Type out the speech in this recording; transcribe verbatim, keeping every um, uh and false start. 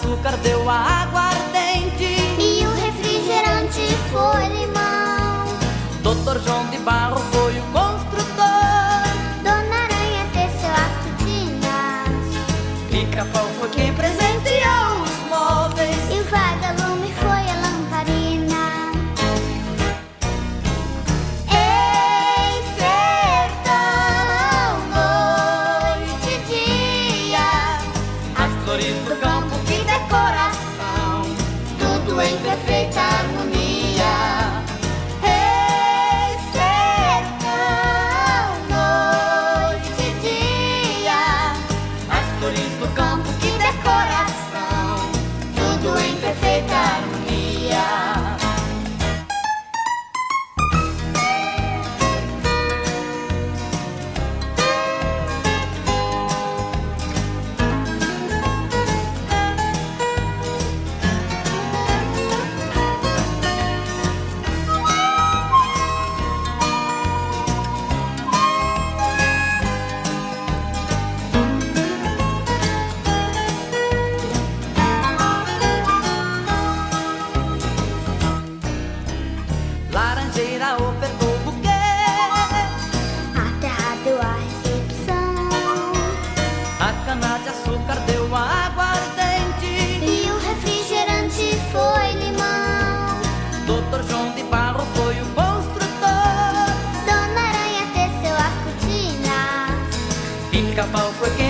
açúcar deu aguardente e o refrigerante foi limão. Doutor João de Barro foi o construtor, Dona Aranha teceu as cortinas, Pica-Pau foi quem presenteou os móveis e o vagalume foi a lamparina. Ei, sertão, noite e dia, as flores do campo, que decoração, tudo em perfeita harmonia. Ei, Sertão, noite e dia, as flores do campo, que decoração, tudo em perfeita harmonia. Laranjeira ofertou o buquê, A terra deu a recepção a cana de açúcar deu aguardente, e o refrigerante foi limão. Doutor João de Barro foi o construtor, Dona Aranha teceu as cortinas, Pica-Pau foi quem